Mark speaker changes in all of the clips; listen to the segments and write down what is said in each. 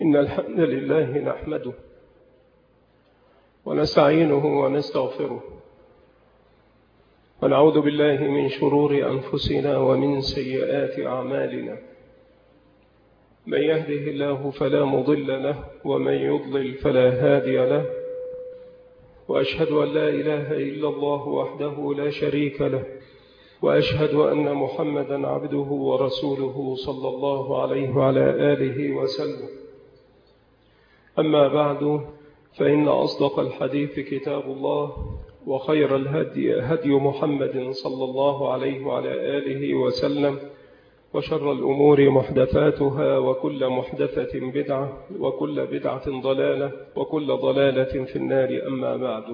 Speaker 1: إن الحمد لله نحمده ونستعينه ونستغفره ونعوذ بالله من شرور أنفسنا ومن سيئات أعمالنا. من يهده الله فلا مضل له ومن يضلل فلا هادي له، وأشهد أن لا إله إلا الله وحده لا شريك له، وأشهد أن محمدا عبده ورسوله صلى الله عليه وعلى آله وسلم. أما بعد، فإن أصدق الحديث كتاب الله، وخير الهدي هدي محمد صلى الله عليه وعلى آله وسلم، وشر الأمور محدثاتها، وكل محدثة بدعة، وكل بدعة ضلالة، وكل ضلالة في النار. أما بعد،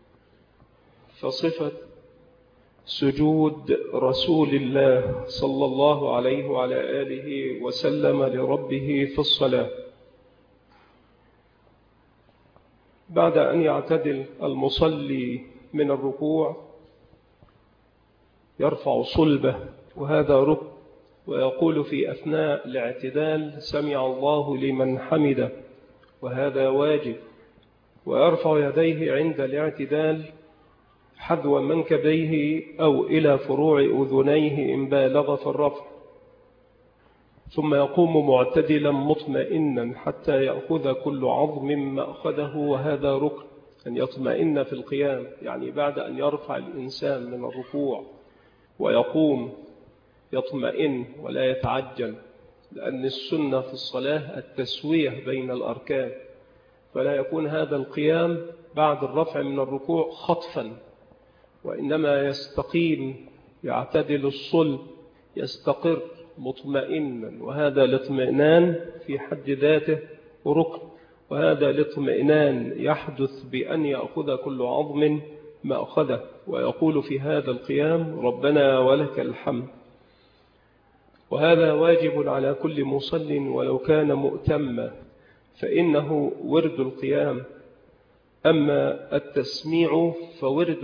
Speaker 1: فصفة سجود رسول الله صلى الله عليه وعلى آله وسلم لربه في الصلاة. بعد أن يعتدل المصلي من الركوع يرفع صلبه، وهذا ركن، ويقول في أثناء الاعتدال سمع الله لمن حمده، وهذا واجب، ويرفع يديه عند الاعتدال حذو منكبيه أو إلى فروع أذنيه إن بالغ في الرفع، ثم يقوم معتدلا مطمئنا حتى يأخذ كل عظم مأخذه، وهذا ركن، أن يطمئن في القيام، يعني بعد أن يرفع الإنسان من الركوع ويقوم يطمئن ولا يتعجل، لأن السنة في الصلاة التسوية بين الأركان، فلا يكون هذا القيام بعد الرفع من الركوع خطفا، وإنما يستقيم، يعتدل الصلب، يستقر مطمئنا، وهذا الاطمئنان في حد ذاته ركن، وهذا الاطمئنان يحدث بأن يأخذ كل عظم مأخذه، ويقول في هذا القيام ربنا ولك الحمد، وهذا واجب على كل مصل ولو كان مؤتما، فإنه ورد القيام. أما التسميع فورد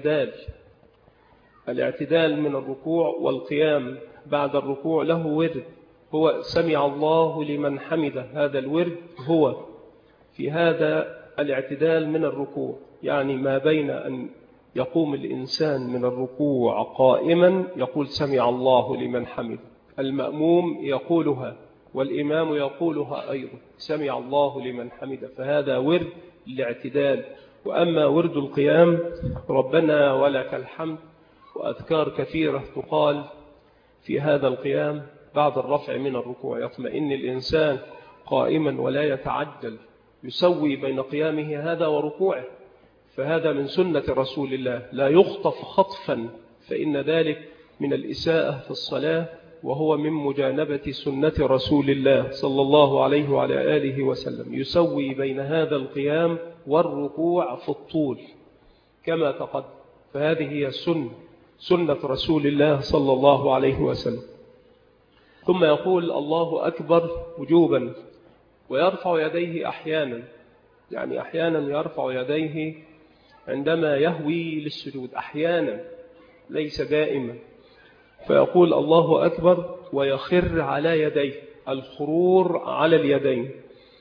Speaker 1: الاعتدال من الركوع والقيام بعد الركوع له ورد، هو سمع الله لمن حمده، هذا الورد هو في هذا الاعتدال من الركوع، يعني ما بين أن يقوم الإنسان من الركوع قائما يقول سمع الله لمن حمده، المأموم يقولها والإمام يقولها أيضا، سمع الله لمن حمده، فهذا ورد الاعتدال. وأما ورد القيام ربنا ولك الحمد، وأذكار كثيرة تقال في هذا القيام بعد الرفع من الركوع، يطمئن الإنسان قائما ولا يتعجل، يسوي بين قيامه هذا وركوعه، فهذا من سنة رسول الله، لا يخطف خطفا، فإن ذلك من الإساءة في الصلاة، وهو من مجانبة سنة رسول الله صلى الله عليه وعلى آله وسلم، يسوي بين هذا القيام والركوع في الطول كما تقدم، فهذه هي سنة رسول الله صلى الله عليه وسلم. ثم يقول الله أكبر وجوبا، ويرفع يديه أحيانا، يعني أحيانا يرفع يديه عندما يهوي للسجود، أحيانا ليس دائما، فيقول الله أكبر ويخر على يديه، الخرور على اليدين،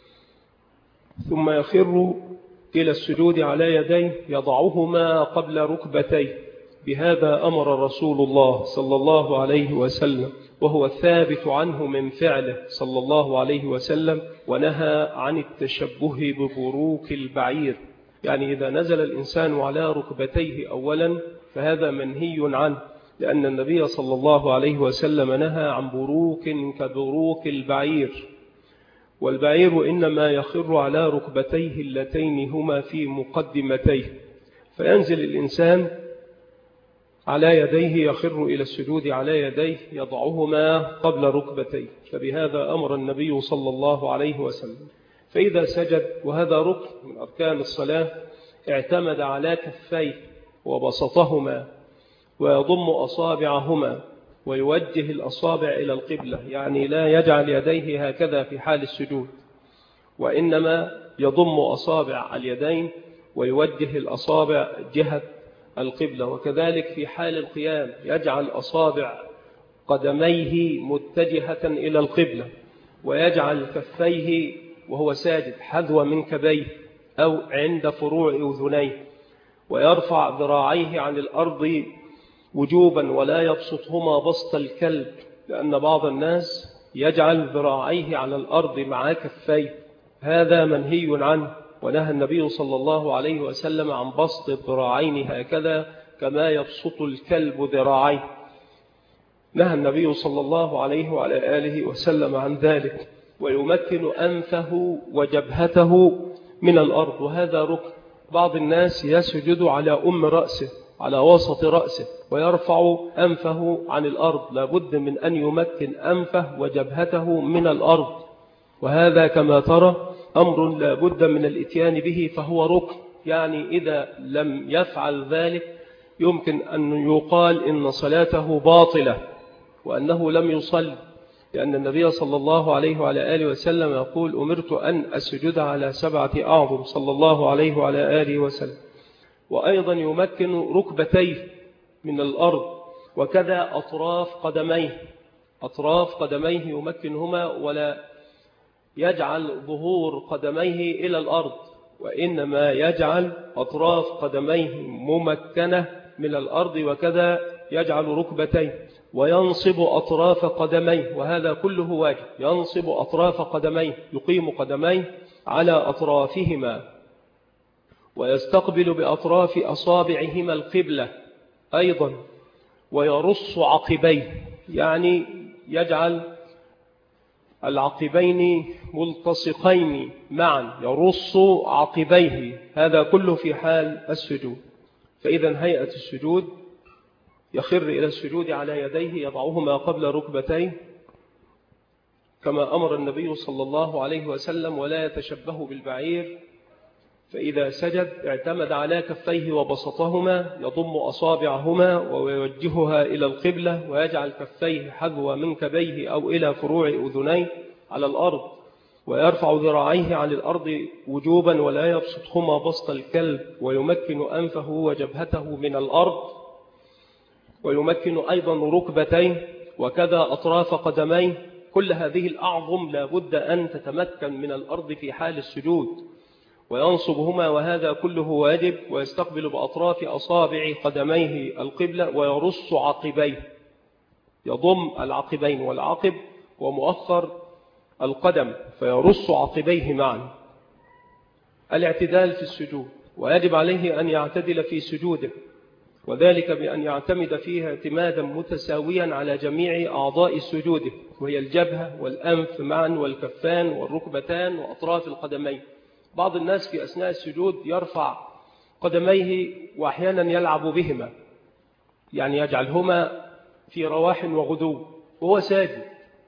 Speaker 1: ثم يخر إلى السجود على يديه يضعهما قبل ركبتيه، بهذا أمر رسول الله صلى الله عليه وسلم، وهو الثابت عنه من فعله صلى الله عليه وسلم، ونهى عن التشبه ببروك البعير، يعني إذا نزل الإنسان على ركبتيه أولا فهذا منهي عنه، لأن النبي صلى الله عليه وسلم نهى عن بروك كبروك البعير، والبعير إنما يخر على ركبتيه اللتين هما في مقدمتيه، فينزل الإنسان على يديه، يخر إلى السجود على يديه يضعهما قبل ركبتيه، فبهذا أمر النبي صلى الله عليه وسلم. فإذا سجد، وهذا ركن من أركان الصلاة، اعتمد على كفيه وبسطهما، ويضم أصابعهما، ويوجه الأصابع إلى القبلة، يعني لا يجعل يديه هكذا في حال السجود، وإنما يضم أصابع اليدين ويوجه الأصابع جهة القبلة، وكذلك في حال القيام يجعل أصابع قدميه متجهة إلى القبلة، ويجعل كفيه وهو ساجد حذو منكبيه أو عند فروع أذنيه، ويرفع ذراعيه عن الأرض وجوبا ولا يبسطهما بسط الكلب، لأن بعض الناس يجعل ذراعيه على الأرض مع كفيه، هذا منهي عنه. ونهى النبي صلى الله عليه وسلم عن بسط الذراعين هكذا كما يبسط الكلب ذراعيه، نهى النبي صلى الله عليه وعلى آله وسلم عن ذلك. ويمكن أنفه وجبهته من الأرض، وهذا ركن. بعض الناس يسجد على رأسه، على وسط رأسه، ويرفع أنفه عن الأرض، لابد من أن يمكن أنفه وجبهته من الأرض، وهذا كما ترى أمر لابد من الإتيان به، فهو ركن. يعني إذا لم يفعل ذلك يمكن أن يقال إن صلاته باطلة وأنه لم يصل، لأن النبي صلى الله عليه وعلى آله وسلم يقول: أمرت أن أسجد على 7 أعظم، صلى الله عليه وعلى آله وسلم. وأيضا يمكن ركبتيه من الأرض، وكذا أطراف قدميه يمكنهما، ولا يجعل ظهور قدميه إلى الأرض، وإنما يجعل أطراف قدميه ممكنة من الأرض، وكذا يجعل ركبتيه، وينصب أطراف قدميه، وهذا كله واجب. ينصب أطراف قدميه، يقيم قدميه على أطرافهما، ويستقبل بأطراف أصابعهما القبلة أيضا، ويرص عقبيه، يعني يجعل العقبين ملتصقين معا، يرص عقبيه، هذا كله في حال السجود. فإذا هيئة السجود: يخر إلى السجود على يديه، يضعهما قبل ركبتيه كما أمر النبي صلى الله عليه وسلم، ولا يتشبه بالبعير، فإذا سجد اعتمد على كفيه وبسطهما، يضم أصابعهما ويوجهها إلى القبلة، ويجعل كفيه حذو منكبيه أو إلى فروع أذنيه على الأرض، ويرفع ذراعيه عن الأرض وجوبا ولا يبسطهما بسط الكلب، ويمكن أنفه وجبهته من الأرض، ويمكن أيضا ركبتيه، وكذا أطراف قدميه. كل هذه الأعظم لا بد أن تتمكن من الأرض في حال السجود، وينصبهما، وهذا كله واجب. ويستقبل بأطراف أصابع قدميه القبلة، ويرص عقبيه، يضم العقبين، والعقب ومؤخر القدم، فيرص عقبيه معا. الاعتدال في السجود: ويجب عليه أن يعتدل في سجوده، وذلك بأن يعتمد فيها اعتمادا متساويا على جميع أعضاء سجوده، وهي الجبهة والأنف معا والكفان والركبتان وأطراف القدمين. بعض الناس في أثناء السجود يرفع قدميه وأحيانا يلعب بهما، يعني يجعلهما في رواح وغدو وهو ساجد.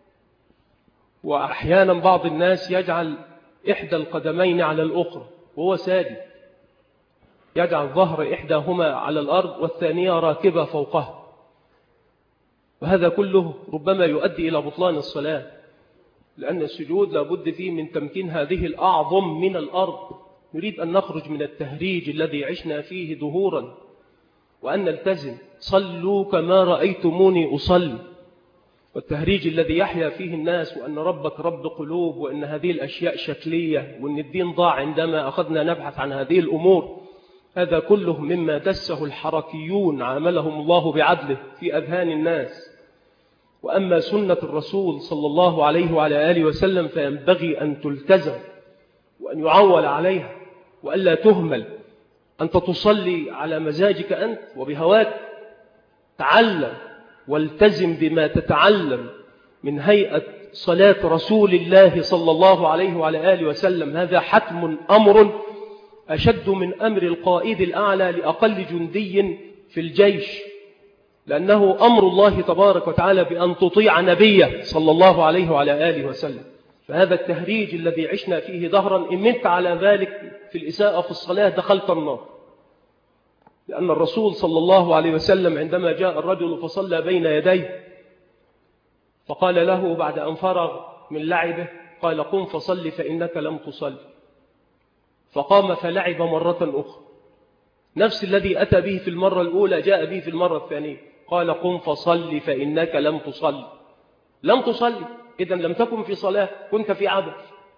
Speaker 1: وأحيانا بعض الناس يجعل إحدى القدمين على الأخرى وهو ساجد، يجعل ظهر إحداهما على الأرض والثانية راكبة فوقها، وهذا كله ربما يؤدي إلى بطلان الصلاة، لأن السجود لابد فيه من تمكين هذه الأعظم من الأرض. نريد أن نخرج من التهريج الذي عشنا فيه دهورا، وأن نلتزم: صلوا كما رأيتموني أصلي. والتهريج الذي يحيا فيه الناس وأن ربك رب قلوب، وأن هذه الأشياء شكلية، وأن الدين ضاع عندما أخذنا نبحث عن هذه الأمور، هذا كله مما دسه الحركيون عاملهم الله بعدله في أذهان الناس. وأما سنة الرسول صلى الله عليه وعلى آله وسلم فينبغي أن تلتزم وأن يعول عليها، وألا تهمل. أنت تصلي على مزاجك أنت وبهواك، تعلم والتزم بما تتعلم من هيئة صلاة رسول الله صلى الله عليه وعلى آله وسلم. هذا حتم أمر أشد من أمر القائد الأعلى لأقل جندي في الجيش، لأنه أمر الله تبارك وتعالى بأن تطيع نبيه صلى الله عليه وعلى آله وسلم. فهذا التهريج الذي عشنا فيه دهرا، إن منت على ذلك في الإساءة في الصلاة دخلت النار، لأن الرسول صلى الله عليه وسلم عندما جاء الرجل فصلى بين يديه فقال له بعد أن فرغ من لعبه، قال: قم فصل فإنك لم تصل. فقام فلعب مرة أخرى، نفس الذي أتى به في المرة الأولى جاء به في المرة الثانية، قال: قم فصل فإنك لم تصل. لم تصل، إذن لم تكن في صلاة، كنت في عبث.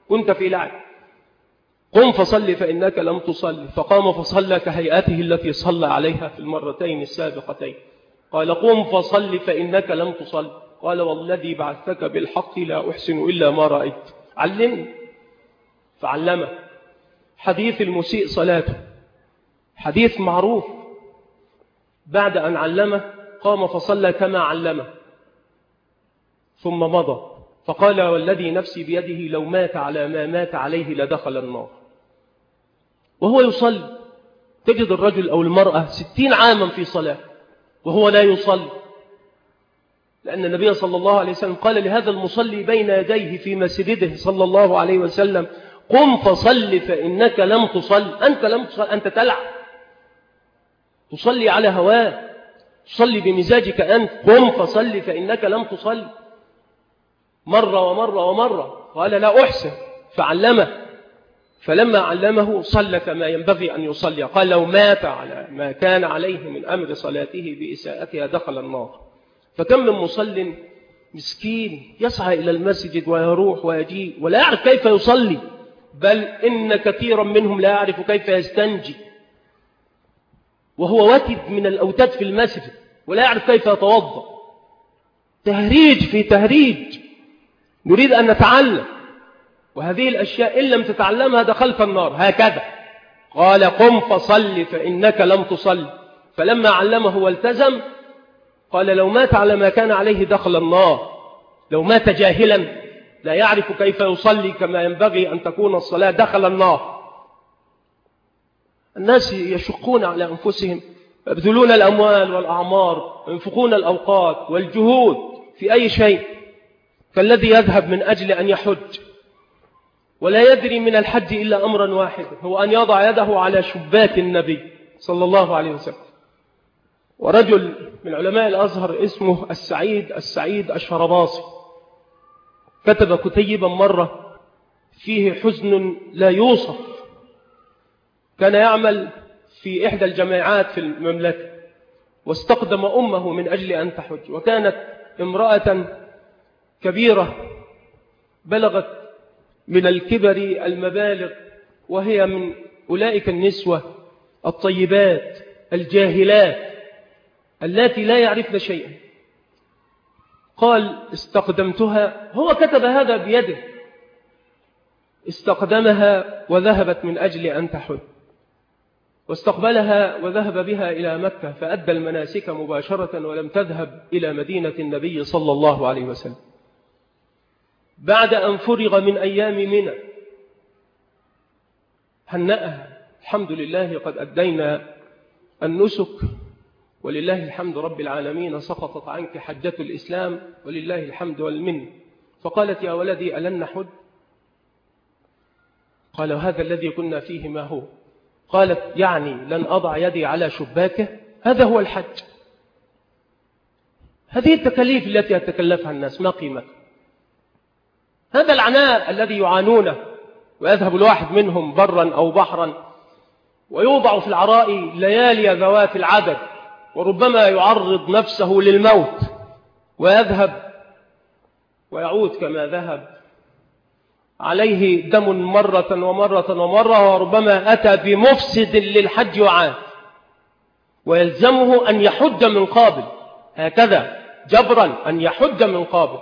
Speaker 1: كنت في لعب، قم فصل فإنك لم تصل. فقام فصلى كهيئته التي صلى عليها في المرتين السابقتين. قال قم فصل فإنك لم تصل. قال والذي بعثك بالحق لا أحسن إلا ما رأيت، علمني. فعلمه. حديث المسيء صلاته حديث معروف. بعد أن علمه قام فصلى كما علمه، ثم مضى فقال والذي نفسي بيده لو مات على ما مات عليه لدخل النار. وهو يصلي، تجد الرجل أو المرأة 60 عاما في صلاة وهو لا يصلي، لأن النبي صلى الله عليه وسلم قال لهذا المصلي بين يديه في مسجده صلى الله عليه وسلم قم فصل فإنك لم تصل. أنت لم تصل، أنت تلعب، تصلي على هواه، تصلي بمزاجك أنت. قم فصل فإنك لم تصل. مرة ومرة ومرة قال لا أحسن، فعلمه. فلما علمه صلى كما ينبغي أن يصلي. قال لو مات على ما كان عليه من أمر صلاته بإساءتها دخل النار. فكم من مصل مسكين يسعى إلى المسجد ويروح ويجيء ولا يعرف كيف يصلي، بل إن كثيرا منهم لا يعرف كيف يستنجي، وهو وتد من الأوتاد في المسجد ولا يعرف كيف يتوضأ. تهريج في تهريج. نريد أن نتعلم، وهذه الأشياء إن لم تتعلمها دخلت النار. هكذا قال قم فصل فإنك لم تصل. فلما علمه والتزم قال لو مات على ما كان عليه دخل النار. لو مات جاهلا لا يعرف كيف يصلي كما ينبغي أن تكون الصلاة دخل النار. الناس يشقون على أنفسهم، يبذلون الأموال والأعمار وينفقون الأوقات والجهود في أي شيء، فالذي يذهب من أجل أن يحج ولا يدري من الحج إلا أمرا واحد، هو أن يضع يده على شباك النبي صلى الله عليه وسلم. ورجل من علماء الأزهر اسمه السعيد الشرباصي كتب كتيبا مرة فيه حزن لا يوصف. كان يعمل في إحدى الجامعات في المملكة واستقدم أمه من أجل أن تحج، وكانت امرأة كبيرة بلغت من الكبر المبالغ، وهي من أولئك النسوة الطيبات الجاهلات التي لا يعرفن شيئا. قال استقدمتها، هو كتب هذا بيده، استقدمها وذهبت من أجل أن تحج، واستقبلها وذهب بها إلى مكة فأدى المناسك مباشرة ولم تذهب إلى مدينة النبي صلى الله عليه وسلم. بعد أن فرغ من أيام منى هنأها، الحمد لله قد أدينا النسك ولله الحمد رب العالمين، سقطت عنك حجة الإسلام ولله الحمد والمن. فقالت يا ولدي ألن نحج؟ قال هذا الذي كنا فيه ما هو؟ قالت يعني لن أضع يدي على شباكه؟ هذا هو الحج. هذه التكاليف التي يتكلفها الناس ما قيمتها؟ هذا العناء الذي يعانونه، ويذهب الواحد منهم برا أو بحرا ويوضع في العراء ليالي ذوات العدد، وربما يعرض نفسه للموت ويذهب ويعود كما ذهب، عليه دم مرة ومرة ومرة، وربما أتى بمفسد للحج وعاد، ويلزمه أن يحج من قابل، هكذا جبرا أن يحج من قابل.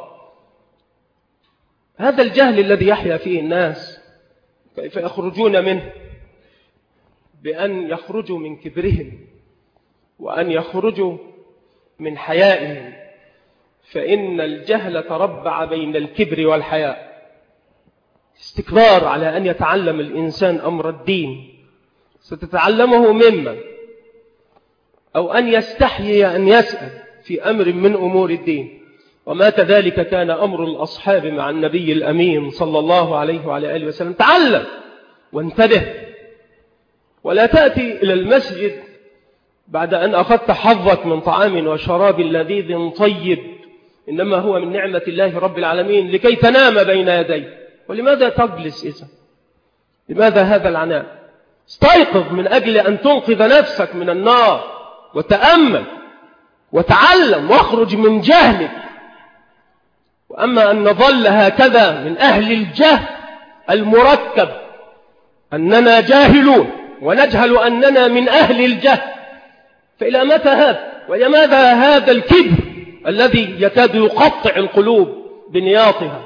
Speaker 1: هذا الجهل الذي يحيا فيه الناس كيف يخرجون منه؟ بأن يخرجوا من كبرهم وأن يخرجوا من حيائهم، فإن الجهل تربع بين الكبر والحياء. استكبار على أن يتعلم الإنسان أمر الدين، ستتعلمه ممن؟ أو أن يستحيي أن يسأل في أمر من أمور الدين. وما كذلك كان أمر الأصحاب مع النبي الأمين صلى الله عليه وعلى آله وسلم. تعلم وانتبه، ولا تأتي إلى المسجد بعد أن أخذت حظك من طعام وشراب لذيذ طيب، إنما هو من نعمة الله رب العالمين لكي تنام بين يديه. ولماذا تجلس إذن؟ لماذا هذا العناء؟ استيقظ من أجل أن تنقذ نفسك من النار، وتأمل وتعلم واخرج من جهلك. وأما أن نظل هكذا من أهل الجهل المركب أننا جاهلون ونجهل أننا من أهل الجهل، فإلى متى هذا؟ ولماذا هذا الكبر الذي يكاد يقطع القلوب بنياطها؟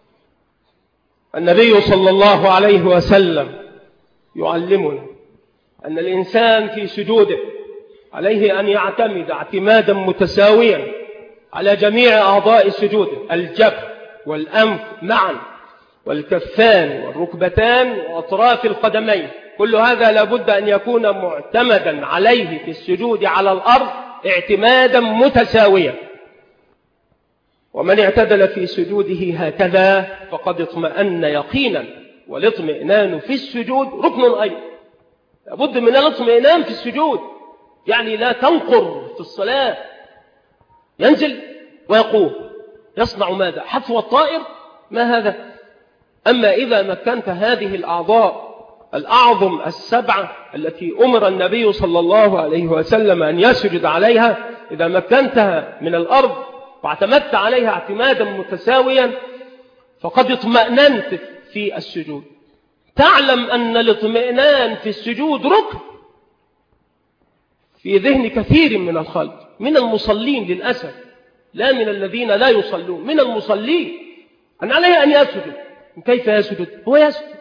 Speaker 1: النبي صلى الله عليه وسلم يعلمنا أن الإنسان في سجوده عليه أن يعتمد اعتمادا متساويا على جميع أعضاء سجوده، الجبهة والأنف معا والكفان والركبتان وأطراف القدمين، كل هذا لابد أن يكون معتمدا عليه في السجود على الأرض اعتمادا متساويا. ومن اعتدل في سجوده هكذا فقد اطمأن يقينا، والاطمئنان في السجود ركن أيضا، لابد من الاطمئنان في السجود، يعني لا تنقر في الصلاة، ينزل ويقوم، يصنع ماذا؟ حفو الطائر؟ ما هذا؟ أما إذا مكنت هذه الأعضاء الأعظم السبعة التي أمر النبي صلى الله عليه وسلم أن يسجد عليها، إذا مكنتها من الأرض واعتمدت عليها اعتمادا متساويا فقد اطمأننت في السجود. تعلم أن الاطمئنان في السجود ركن في ذهن كثير من الخلق، من المصلين للأسف، لا من الذين لا يصلون، من المصلين، أن عليه أن يسجد. كيف يسجد؟ هو يسجد،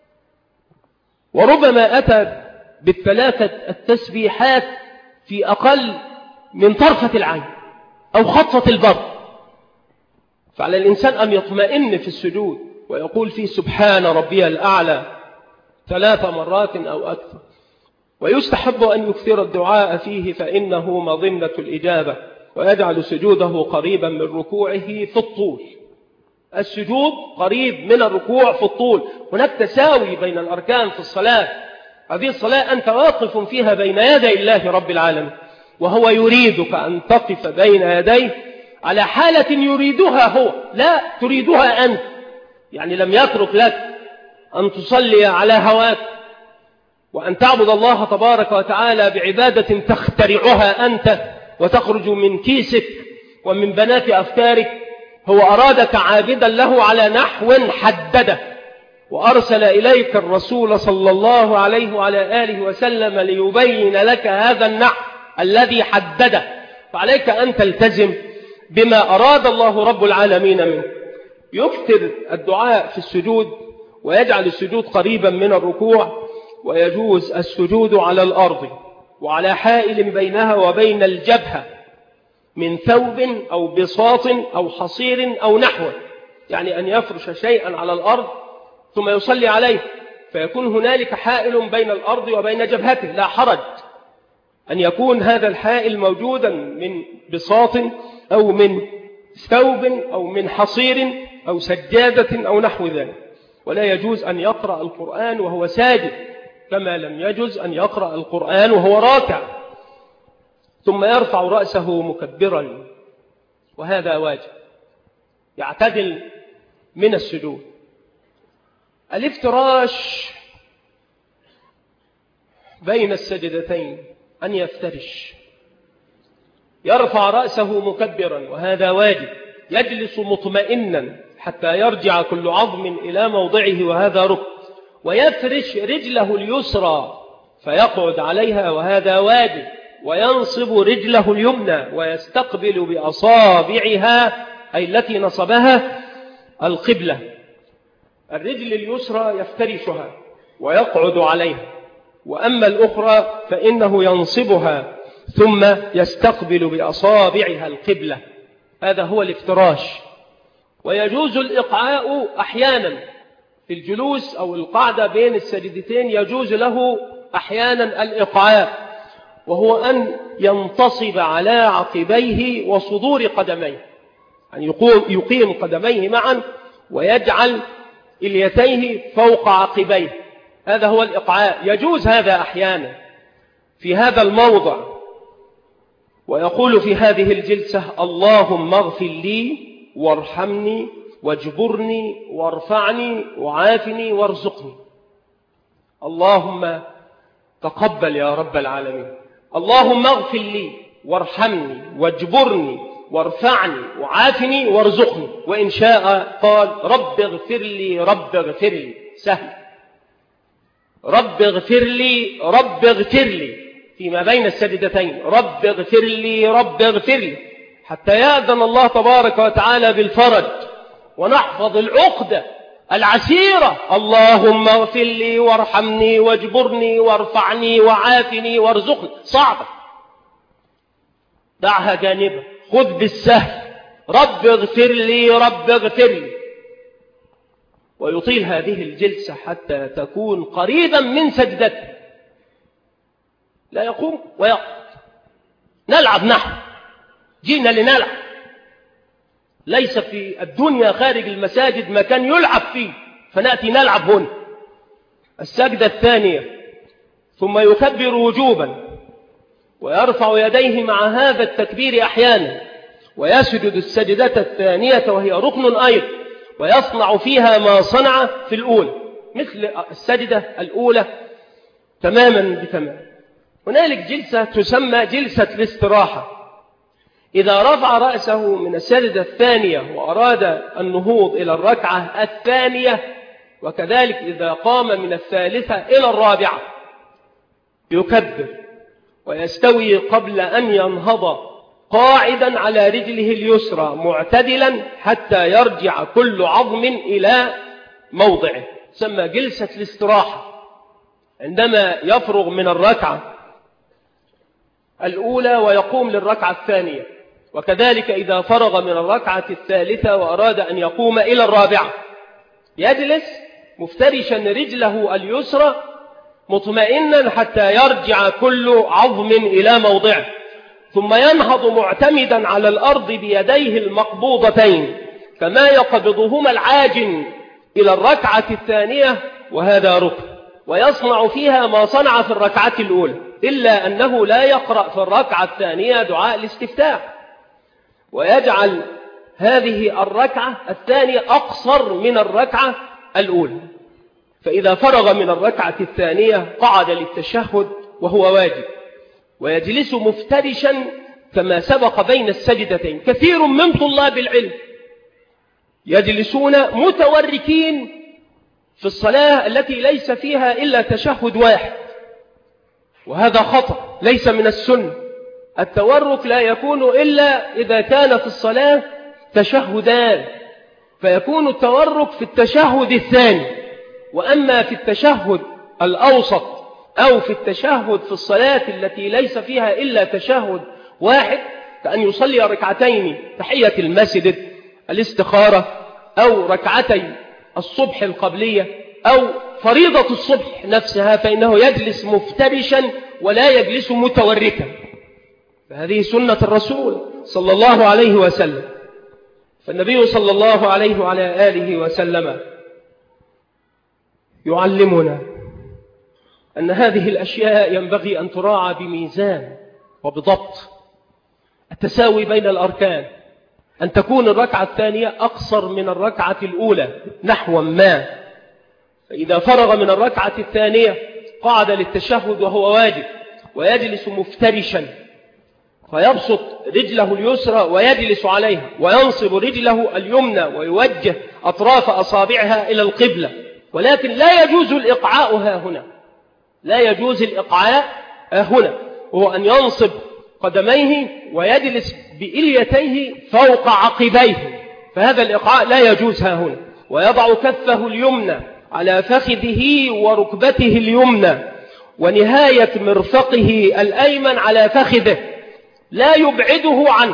Speaker 1: وربما أتى بالثلاثة التسبيحات في أقل من طرفة العين أو خطة البر. فعلى الإنسان أن يطمئن في السجود ويقول فيه سبحان ربي الأعلى 3 مرات أو أكثر، ويستحب أن يكثر الدعاء فيه فإنه مظنة الإجابة، ويجعل سجوده قريبا من ركوعه في الطول. السجود قريب من الركوع في الطول، هناك تساوي بين الأركان في الصلاة. هذه الصلاة أنت واقف فيها بين يدي الله رب العالمين، وهو يريدك أن تقف بين يديه على حالة يريدها هو، لا تريدها أنت. يعني لم يترك لك أن تصلي على هواك وأن تعبد الله تبارك وتعالى بعبادة تخترعها أنت وتخرج من كيسك ومن بنات أفكارك. هو أرادك عابدا له على نحو حدده، وأرسل إليك الرسول صلى الله عليه وعلى آله وسلم ليبين لك هذا النحو الذي حدده، فعليك أن تلتزم بما أراد الله رب العالمين منه. يكثر الدعاء في السجود ويجعل السجود قريبا من الركوع، ويجوز السجود على الأرض وعلى حائل بينها وبين الجبهة من ثوب أو بساط أو حصير أو نحوه، يعني أن يفرش شيئا على الأرض ثم يصلي عليه، فيكون هنالك حائل بين الأرض وبين جبهته، لا حرج أن يكون هذا الحائل موجودا من بساط أو من ثوب أو من حصير أو سجادة أو نحو ذلك. ولا يجوز أن يقرأ القرآن وهو ساجد، كما لم يجوز أن يقرأ القرآن وهو راكع. ثم يرفع رأسه مكبرا، وهذا واجب. يعتدل من السجود. الافتراش بين السجدتين، أن يفترش، يرفع رأسه مكبرا، وهذا واجب. يجلس مطمئنا حتى يرجع كل عظم إلى موضعه، وهذا ركن. ويفرش رجله اليسرى فيقعد عليها، وهذا واجب. وينصب رجله اليمنى ويستقبل بأصابعها أي التي نصبها القبلة. الرجل اليسرى يفترشها ويقعد عليها، وأما الأخرى فإنه ينصبها ثم يستقبل بأصابعها القبلة. هذا هو الافتراش. ويجوز الإقعاء أحيانا في الجلوس أو القعدة بين السجدتين، يجوز له أحيانا الإقعاء، وهو أن ينتصب على عقبيه وصدور قدميه، يعني يقيم قدميه معا ويجعل اليتيه فوق عقبيه. هذا هو الإقعاء، يجوز هذا أحيانا في هذا الموضع. ويقول في هذه الجلسة اللهم اغفر لي وارحمني واجبرني وارفعني وعافني وارزقني. اللهم تقبل يا رب العالمين. اللهم اغفر لي وارحمني واجبرني وارفعني وعافني وارزقني، وإن شاء قال رب اغفر لي رب اغفر لي. سهل، رب اغفر لي رب اغفر لي فيما بين السجدتين، رب اغفر لي رب اغفر لي، حتى يأذن الله تبارك وتعالى بالفرج ونحفظ العقدة العسيرة. اللهم اغفر لي وارحمني واجبرني وارفعني وعافني وارزقني. صعبة، دعها جانبا، خذ بالسهل، رب اغفر لي رب اغفر لي. ويطيل هذه الجلسة حتى تكون قريبا من سجدته، لا يقوم ويقعد. نلعب نحن، جينا لنلعب، ليس في الدنيا خارج المساجد مكان يلعب فيه، فنأتي نلعب هنا. السجدة الثانية، ثم يكبر وجوبا ويرفع يديه مع هذا التكبير أحيانا، ويسجد السجدة الثانية وهي ركن أيضا، ويصنع فيها ما صنع في الأولى، مثل السجدة الأولى تماما بتمام. هنالك جلسة تسمى جلسة الاستراحة. إذا رفع رأسه من السجدة الثانية وأراد النهوض إلى الركعة الثانية، وكذلك إذا قام من الثالثة إلى الرابعة، يكبر ويستوي قبل أن ينهض قاعدا على رجله اليسرى معتدلا حتى يرجع كل عظم إلى موضعه. تسمى جلسة الاستراحة. عندما يفرغ من الركعة الأولى ويقوم للركعة الثانية، وكذلك إذا فرغ من الركعة الثالثة وأراد أن يقوم إلى الرابعة، يجلس مفترشا رجله اليسرى مطمئنا حتى يرجع كل عظم إلى موضعه، ثم ينهض معتمدا على الأرض بيديه المقبوضتين كما يقبضهما العاجن إلى الركعة الثانية، وهذا ركن، ويصنع فيها ما صنع في الركعة الأولى، إلا أنه لا يقرأ في الركعة الثانية دعاء الاستفتاح، ويجعل هذه الركعة الثانية أقصر من الركعة الأولى. فإذا فرغ من الركعة الثانية قعد للتشهد وهو واجب، ويجلس مفترشا كما سبق بين السجدتين. كثير من طلاب العلم يجلسون متوركين في الصلاة التي ليس فيها إلا تشهد واحد، وهذا خطأ ليس من السنة. التورك لا يكون إلا إذا كان في الصلاة تشهدان، فيكون التورك في التشهد الثاني. وأما في التشهد الأوسط أو في التشهد في الصلاة التي ليس فيها إلا تشهد واحد، كأن يصلي ركعتين تحية المسجد، الاستخارة، أو ركعتي الصبح القبلية، أو فريضة الصبح نفسها، فإنه يجلس مفترشا ولا يجلس متوركا. فهذه سنة الرسول صلى الله عليه وسلم. فالنبي صلى الله عليه وعلى آله وسلم يعلمنا أن هذه الأشياء ينبغي أن تراعى بميزان وبضبط. التساوي بين الأركان، أن تكون الركعة الثانية أقصر من الركعة الأولى نحو ما. فإذا فرغ من الركعة الثانية قعد للتشهد وهو واجب، ويجلس مفترشا، فيبسط رجله اليسرى ويجلس عليها، وينصب رجله اليمنى ويوجه أطراف أصابعها إلى القبلة. ولكن لا يجوز الإقعاء هنا، لا يجوز الإقعاء هنا، وهو أن ينصب قدميه ويجلس بإليتيه فوق عقبيه، فهذا الإقعاء لا يجوز هنا. ويضع كفه اليمنى على فخذه وركبته اليمنى، ونهاية مرفقه الأيمن على فخذه، لا يبعده عنه،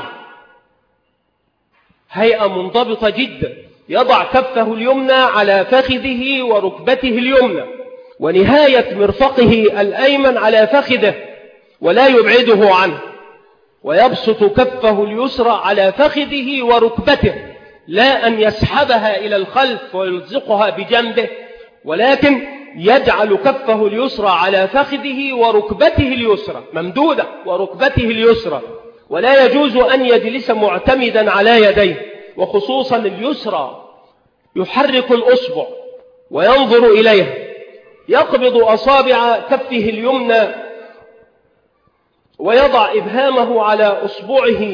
Speaker 1: هيئة منضبطة جدا. يضع كفه اليمنى على فخذه وركبته اليمنى، ونهاية مرفقه الأيمن على فخذه، ولا يبعده عنه. ويبسط كفه اليسرى على فخذه وركبته، لا أن يسحبها إلى الخلف ويلزقها بجنبه، ولكن يجعل كفه اليسرى على فخذه وركبته اليسرى ممدودة، وركبته اليسرى. ولا يجوز أن يجلس معتمدا على يديه، وخصوصا اليسرى، يحرك الأصبع وينظر إليها، يقبض أصابع كفه اليمنى ويضع إبهامه على أصبعه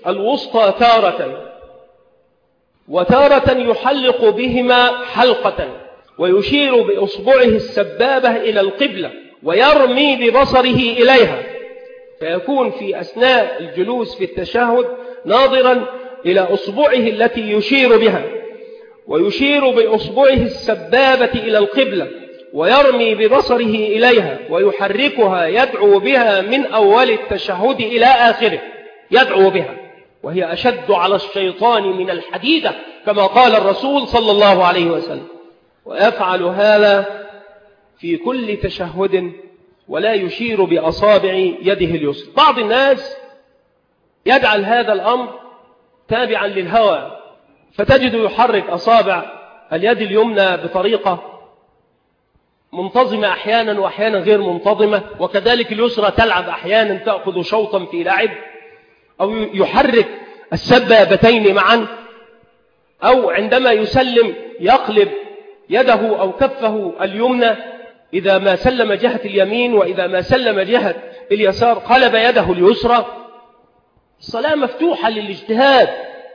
Speaker 1: الوسطى تارة، وتارة يحلق بهما حلقة، ويشير بإصبعه السبابة إلى القبلة ويرمي ببصره إليها، فيكون في أثناء الجلوس في التشهد ناظرا إلى أصبعه التي يشير بها، ويشير بأصبعه السبابة إلى القبلة ويرمي ببصره إليها ويحركها يدعو بها من أول التشهد إلى آخره، يدعو بها، وهي أشد على الشيطان من الحديدة كما قال الرسول صلى الله عليه وسلم. ويفعل هذا في كل تشهد ولا يشير بأصابع يده اليسرى. بعض الناس يجعل هذا الأمر تابعا للهوى، فتجد يحرك أصابع اليد اليمنى بطريقة منتظمة أحيانا وأحيانا غير منتظمة، وكذلك اليسرى تلعب أحيانا تأخذ شوطا في لعب، أو يحرك السبابتين معا، أو عندما يسلم يقلب يده أو كفه اليمنى إذا ما سلم جهة اليمين، وإذا ما سلم جهة اليسار قلب يده اليسرى. الصلاة مفتوحة للاجتهاد.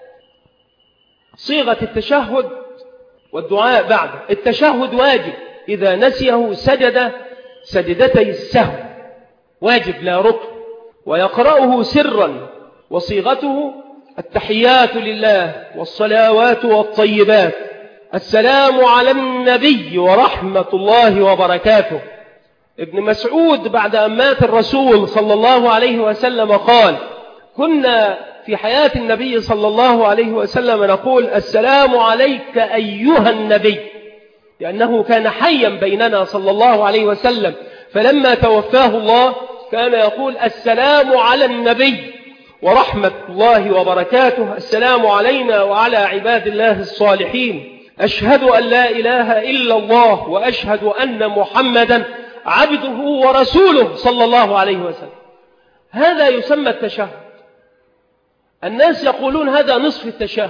Speaker 1: صيغة التشهد والدعاء بعد التشهد واجب، إذا نسيه سجد سجدتي السهو، واجب لا ركن، ويقرأه سرا، وصيغته التحيات لله والصلوات والطيبات، السلام على النبي ورحمة الله وبركاته. ابن مسعود بعد أن مات الرسول صلى الله عليه وسلم قال: كنا في حياة النبي صلى الله عليه وسلم نقول السلام عليك أيها النبي، لأنه كان حيا بيننا صلى الله عليه وسلم، فلما توفاه الله كان يقول السلام على النبي ورحمة الله وبركاته، السلام علينا وعلى عباد الله الصالحين، أشهد أن لا إله إلا الله وأشهد أن محمدا عبده ورسوله صلى الله عليه وسلم. هذا يسمى التشهد. الناس يقولون هذا نصف التشهد،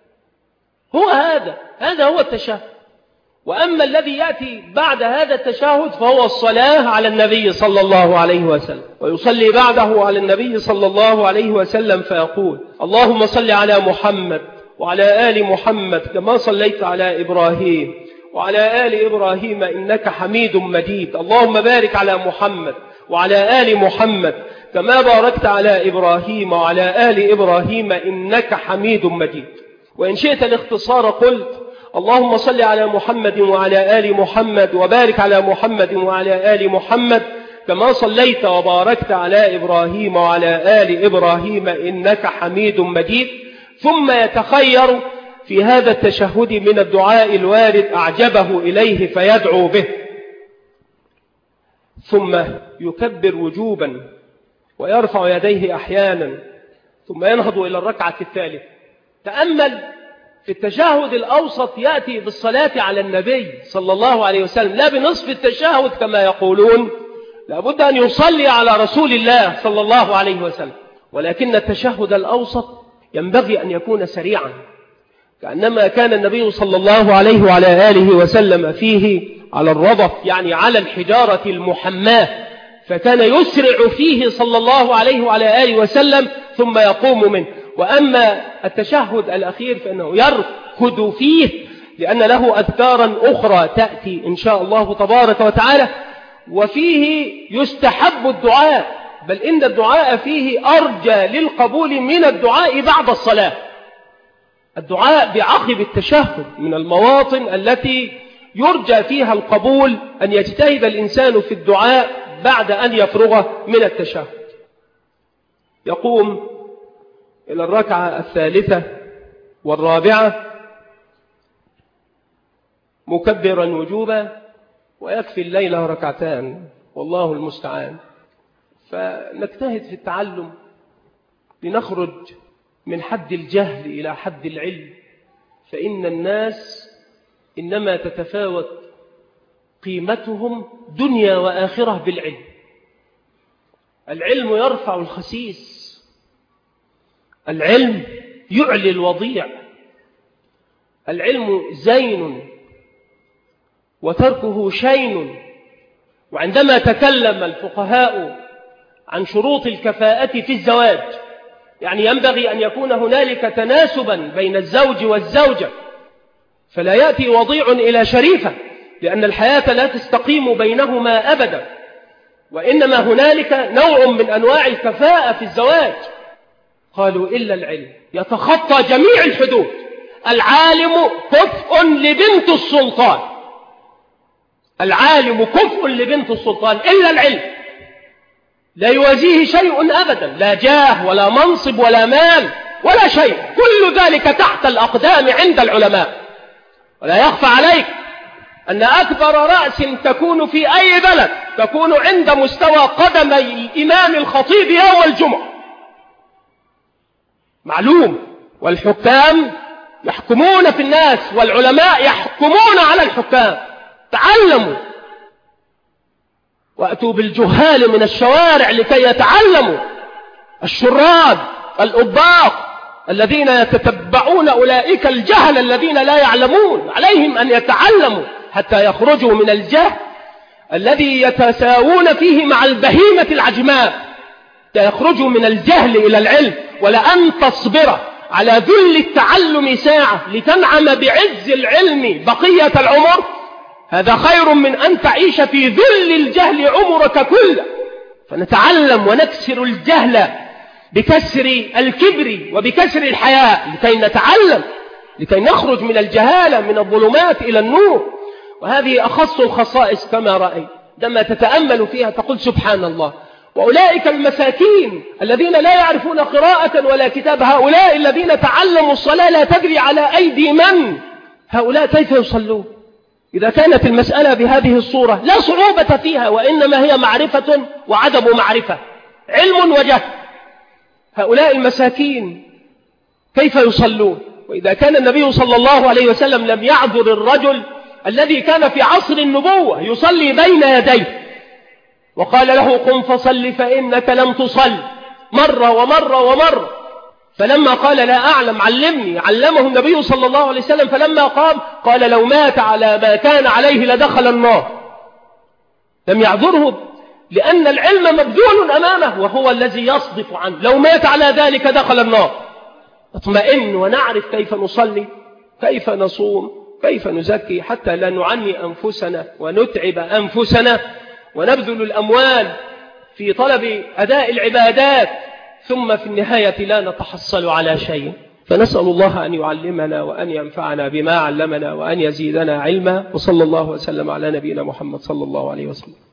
Speaker 1: هذا هو التشهد. وأما الذي يأتي بعد هذا التشهد فهو الصلاة على النبي صلى الله عليه وسلم، ويصلي بعده على النبي صلى الله عليه وسلم فيقول: اللهم صل على محمد وعلى آل محمد كما صليت على إبراهيم وعلى آل إبراهيم إنك حميد مجيد، اللهم بارك على محمد وعلى آل محمد كما باركت على إبراهيم وعلى آل إبراهيم إنك حميد مجيد. وإن شئت الاختصار قلت: اللهم صل على محمد وعلى آل محمد وبارك على محمد وعلى آل محمد كما صليت وباركت على إبراهيم وعلى آل إبراهيم إنك حميد مجيد. ثم يتخير في هذا التشهد من الدعاء الوارد أعجبه إليه فيدعو به، ثم يكبر وجوبا ويرفع يديه أحيانا، ثم ينهض إلى الركعة الثالثة. تأمل في التشهد الأوسط يأتي بالصلاة على النبي صلى الله عليه وسلم، لا بنصف التشهد كما يقولون، لابد أن يصلي على رسول الله صلى الله عليه وسلم، ولكن التشهد الأوسط ينبغي أن يكون سريعا، كأنما كان النبي صلى الله عليه وعلى آله وسلم فيه على الرضف، يعني على الحجارة المحماة، فكان يسرع فيه صلى الله عليه وعلى آله وسلم ثم يقوم منه. وأما التشهد الأخير فإنه يركض فيه، لأن له أذكارا أخرى تأتي إن شاء الله تبارك وتعالى، وفيه يستحب الدعاء، بل إن الدعاء فيه أرجى للقبول من الدعاء بعد الصلاة. الدعاء بعقب التشهد من المواطن التي يرجى فيها القبول، أن يجتهد الإنسان في الدعاء بعد أن يفرغ من التشهد. يقوم إلى الركعة الثالثة والرابعة مكبرا وجوبا، ويكفي الليلة ركعتان والله المستعان. فنجتهد في التعلم لنخرج من حد الجهل إلى حد العلم، فإن الناس إنما تتفاوت قيمتهم دنيا وآخرة بالعلم. العلم يرفع الخسيس، العلم يعلي الوضيع، العلم زين وتركه شين. وعندما تكلم الفقهاء عن شروط الكفاءة في الزواج يعني ينبغي أن يكون هنالك تناسبا بين الزوج والزوجة، فلا يأتي وضيع إلى شريفة، لأن الحياة لا تستقيم بينهما أبدا، وإنما هنالك نوع من أنواع الكفاءة في الزواج. قالوا إلا العلم يتخطى جميع الحدود. العالم كفء لبنت السلطان، العالم كفء لبنت السلطان إلا العلم، لا يوازيه شيء أبدا، لا جاه ولا منصب ولا مال ولا شيء، كل ذلك تحت الأقدام عند العلماء. ولا يخفى عليك أن أكبر رأس تكون في أي بلد تكون عند مستوى قدمي الإمام الخطيب يوم الجمعة، معلوم. والحكام يحكمون في الناس، والعلماء يحكمون على الحكام. تعلموا وأتوا بالجهال من الشوارع لكي يتعلموا. الشراد الأطباق الذين يتتبعون أولئك الجهل الذين لا يعلمون، عليهم أن يتعلموا حتى يخرجوا من الجهل الذي يتساوون فيه مع البهيمة العجماء، حتى يخرجوا من الجهل إلى العلم. ولأن تصبر على ذل التعلم ساعة لتنعم بعز العلم بقية العمر، هذا خير من أن تعيش في ذل الجهل عمرك كله. فنتعلم ونكسر الجهل بكسر الكبر وبكسر الحياء، لكي نتعلم، لكي نخرج من الجهالة، من الظلمات إلى النور. وهذه أخص الخصائص كما رأيت، لما تتأمل فيها تقول سبحان الله. وأولئك المساكين الذين لا يعرفون قراءة ولا كتاب، هؤلاء الذين تعلموا الصلاة لا تدري على أيدي من، هؤلاء كيف يصلون؟ إذا كانت المسألة بهذه الصورة لا صعوبة فيها، وإنما هي معرفة وعدم معرفة، علم وجهل. هؤلاء المساكين كيف يصلون؟ وإذا كان النبي صلى الله عليه وسلم لم يعذر الرجل الذي كان في عصر النبوة يصلي بين يديه وقال له قم فصل فإنك لم تصل، مرة ومرة ومرة، فلما قال لا أعلم علمني علمه النبي صلى الله عليه وسلم، فلما قام قال لو مات على ما كان عليه لدخل النار. لم يعذره لأن العلم مبذول أمامه وهو الذي يصدف عنه، لو مات على ذلك دخل النار. اطمئن ونعرف كيف نصلي، كيف نصوم، كيف نزكي، حتى لا نعني أنفسنا ونتعب أنفسنا ونبذل الأموال في طلب أداء العبادات، ثم في النهاية لا نتحصل على شيء. فنسأل الله أن يعلمنا وأن ينفعنا بما علمنا وأن يزيدنا علما. وصلى الله وسلم على نبينا محمد صلى الله عليه وسلم.